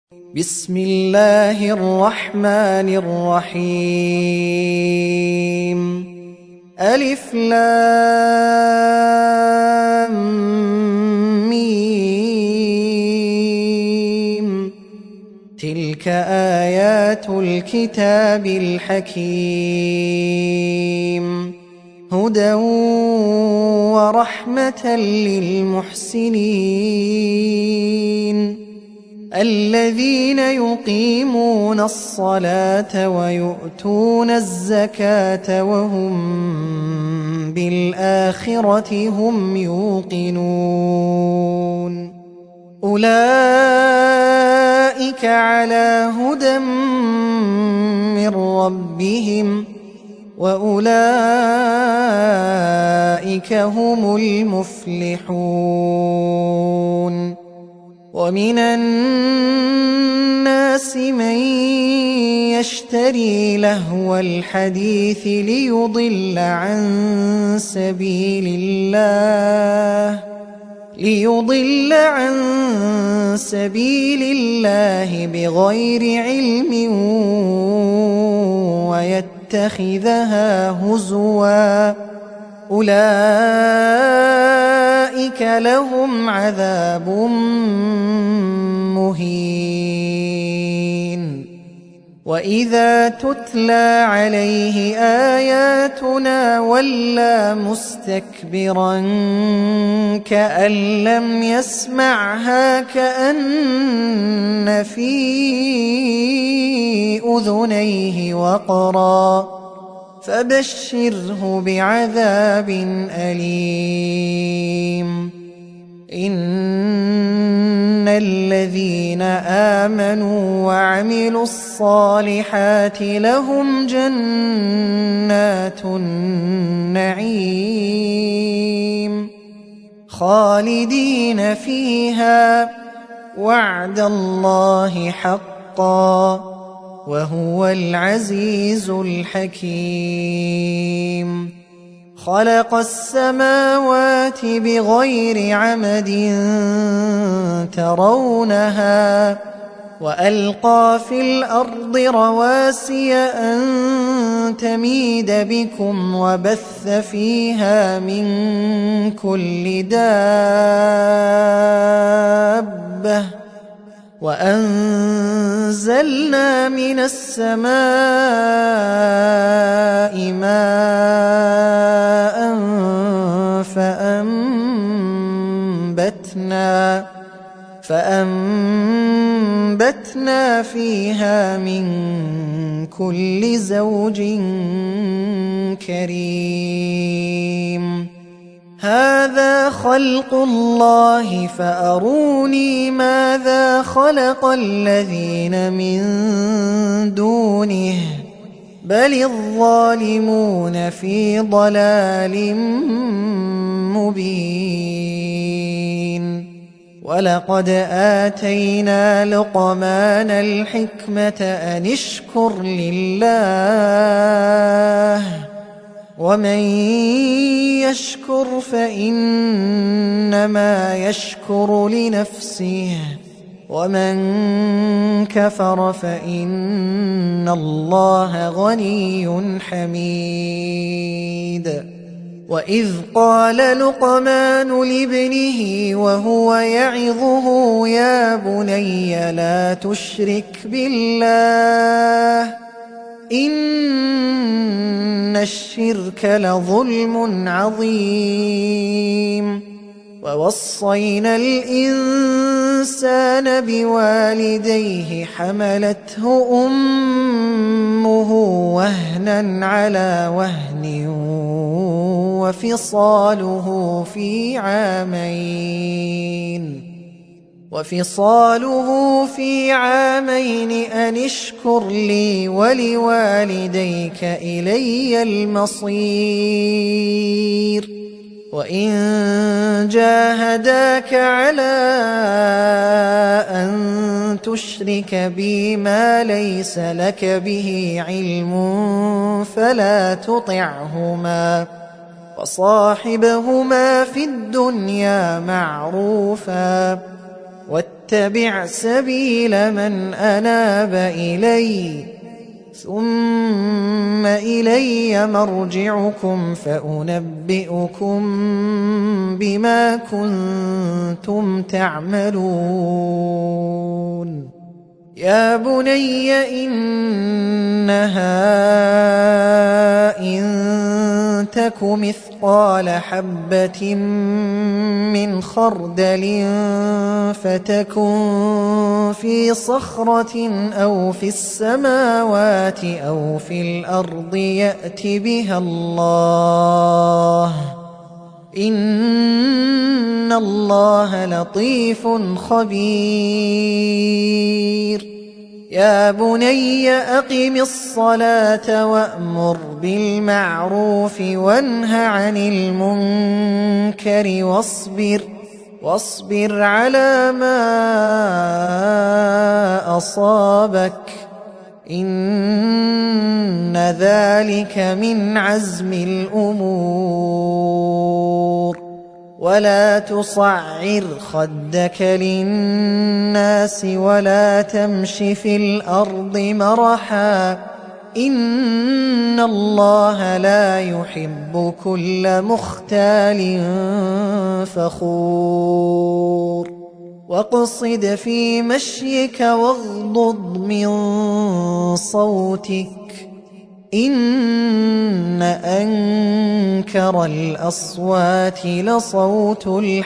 بسم الله الرحمن الرحيم. ألف لام ميم. تلك آيات الكتاب الحكيم، هدى ورحمة للمحسنين الذين يقيمون الصلاة ويؤتون الزكاة وهم بالآخرة هم يوقنون. أولئك على هدى من ربهم وأولئك هم المفلحون. ومن الناس من يشتري لهو الحديث ليضل عن سبيل الله بغير علم ويتخذها هزوا، أولئك لهم عذاب مهين. وإذا تتلى عليه آياتنا ولى مستكبرا كأن لم يسمعها كأن في أذنيه وقرا، فبشره بعذاب أليم. إن الذين آمنوا وعملوا الصالحات لهم جنات النعيم خالدين فيها، وعد الله حقا، وهو العزيز الحكيم. خلق السماوات بغير عمد ترونها، وألقى في الأرض رواسي أن تميد بكم، وبث فيها من كل دابة، وأنزلنا من السماء ماء فأنبتنا فيها من كل زوج كريم. هذا خلق الله فأروني ماذا خلق الذين من دونه، بل الظالمون في ضلال مبين. ولقد آتينا لقمان الحكمة أن اشكر لله، ومن يشكر فإنما يشكر لنفسه، ومن كفر فإن الله غني حميد. وإذ قال لقمان لابنه وهو يعظه يا بني لا تشرك بالله إن الشرك لظلم عظيم. ووصينا الإنسان بوالديه حملته أمه وهنا على وهن وفصاله في عامين أن اشكر لي ولوالديك إلي المصير. وإن جاهداك على أن تشرك بي ما ليس لك به علم فلا تطعهما، وصاحبهما في الدنيا معروفا، واتبع سبيل من أناب إلي ثم إلي مرجعكم فأنبئكم بما كنتم تعملون يا بني إنها إن تك مثقال حبة من خردل فتكن في صخرة أو في السماوات أو في الأرض يأت بها الله إن الله لطيف خبير يا بني أقم الصلاة وأمر بالمعروف وانه عن المنكر واصبر على ما أصابك إن ذلك من عزم الأمور ولا تصعر خدك للناس ولا تمش في الأرض مرحا إن الله لا يحب كل مختال فخور واقصد في مشيك واغضض من صوتك إن أنكر الأصوات لصوت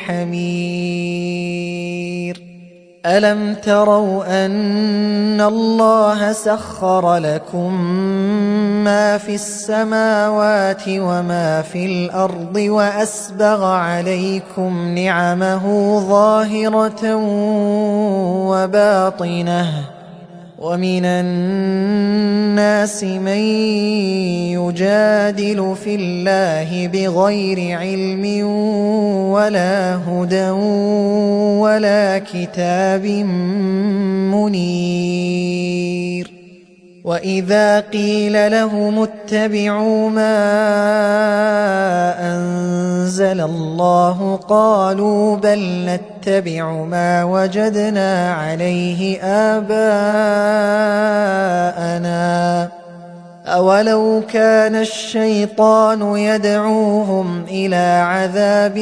الحمير ألم تروا أن الله سخر لكم ما في السماوات وما في الأرض وأسبغ عليكم نعمه ظاهرة وباطنة ومن الناس من يجادل في الله بغير علم ولا هدى ولا كتاب منير وإذا قيل لهم اتبعوا ما أنزل الله قالوا بل نتبع ما وجدنا عليه آباءنا أولو كان الشيطان يدعوهم إلى عذاب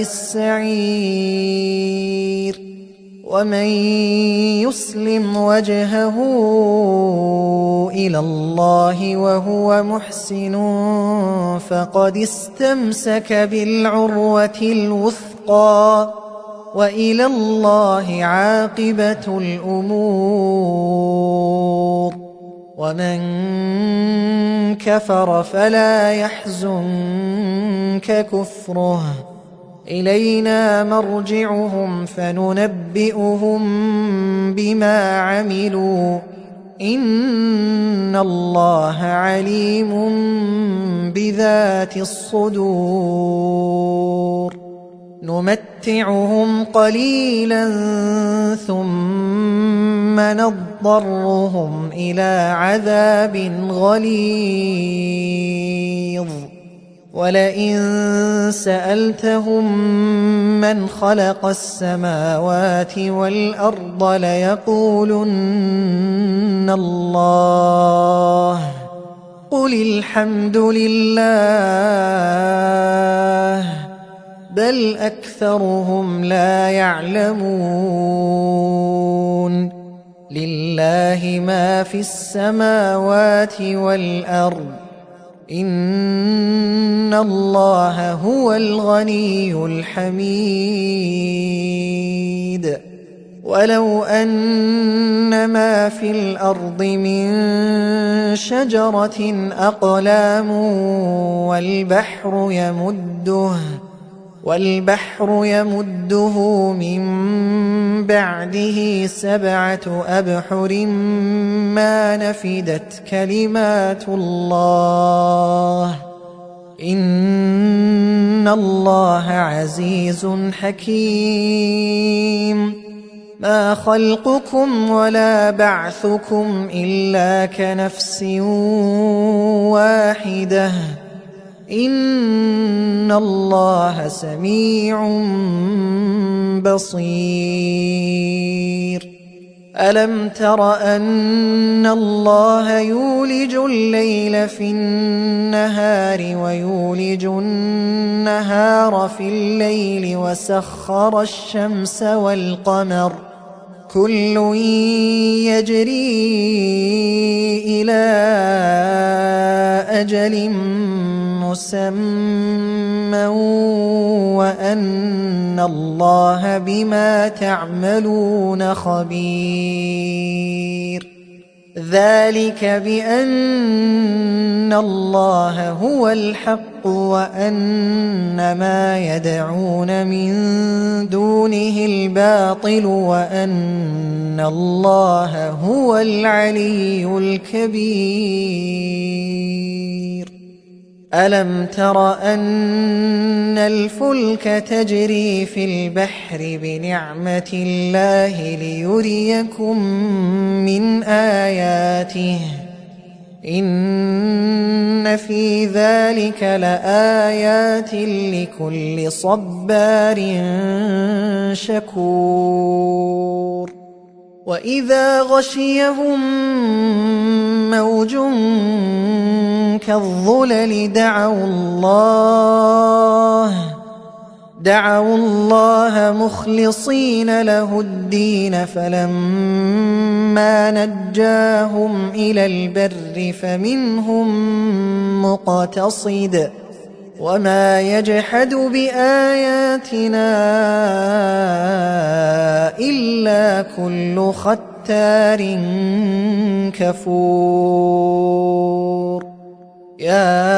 السعير ومن يسلم وجهه إلى الله وهو محسن فقد استمسك بالعروة الوثقى وإلى الله عاقبة الأمور ومن كفر فلا يحزنك كفره إلينا مرجعهم فننبئهم بما عملوا إن الله عليم بذات الصدور نمتعهم قليلا ثم نضطرهم إلى عذاب غليظ ولئن سألتهم من خلق السماوات والأرض ليقولن الله قل الحمد لله بل أكثرهم لا يعلمون لله ما في السماوات والأرض إن الله هو الغني الحميد ولو أن ما في الأرض من شجرة أقلام والبحر يمده من بعده 7 أبحر ما نفدت كلمات الله إن الله عزيز حكيم ما خلقكم ولا بعثكم إلا كنفس واحدة إن الله سميع بصير ألم تر أن الله يولج الليل في النهار ويولج النهار في الليل وسخر الشمس والقمر كل يجري إلى أجل مسمى وأن الله بما تعملون خبير ذلك بأن الله هو الحق وأن ما يدعون من دونه الباطل وأن الله هو العلي الكبير ألم تر أن الفلك تجري في البحر بنعمة الله ليريكم من آياته إن في ذلك لآيات لكل صبار شكور وإذا غشيهم موج كالظلل دعوا الله مخلصين له الدين فلما نجاهم إلى البر فمنهم مقتصد وما يجحد بآياتنا إلا كل ختار كفور يا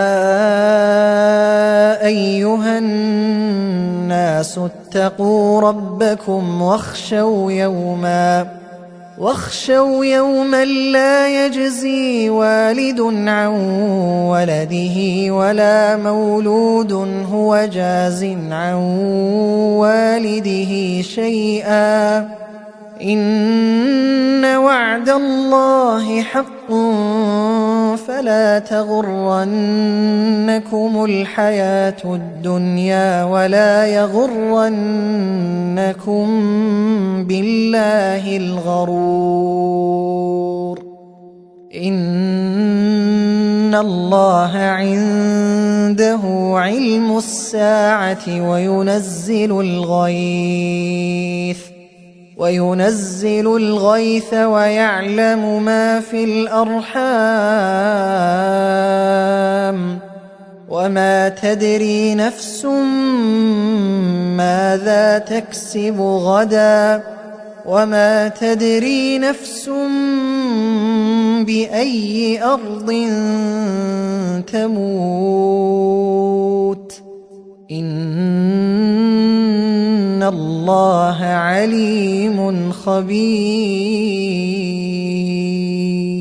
أيها الناس اتقوا ربكم واخشوا يوما لا يجزي والد عن ولده ولا مولود هو جاز عن والده شيئا إن وعد الله حق فلا تغرنكم الحياة الدنيا ولا يغرنكم بالله الغرور إن الله عنده علم الساعة وينزل الغيث ويعلم ما في الأرحام وما تدري نفس ماذا تكسب غدا وما تدري نفس بأي أرض تموت إن الله عليم خبير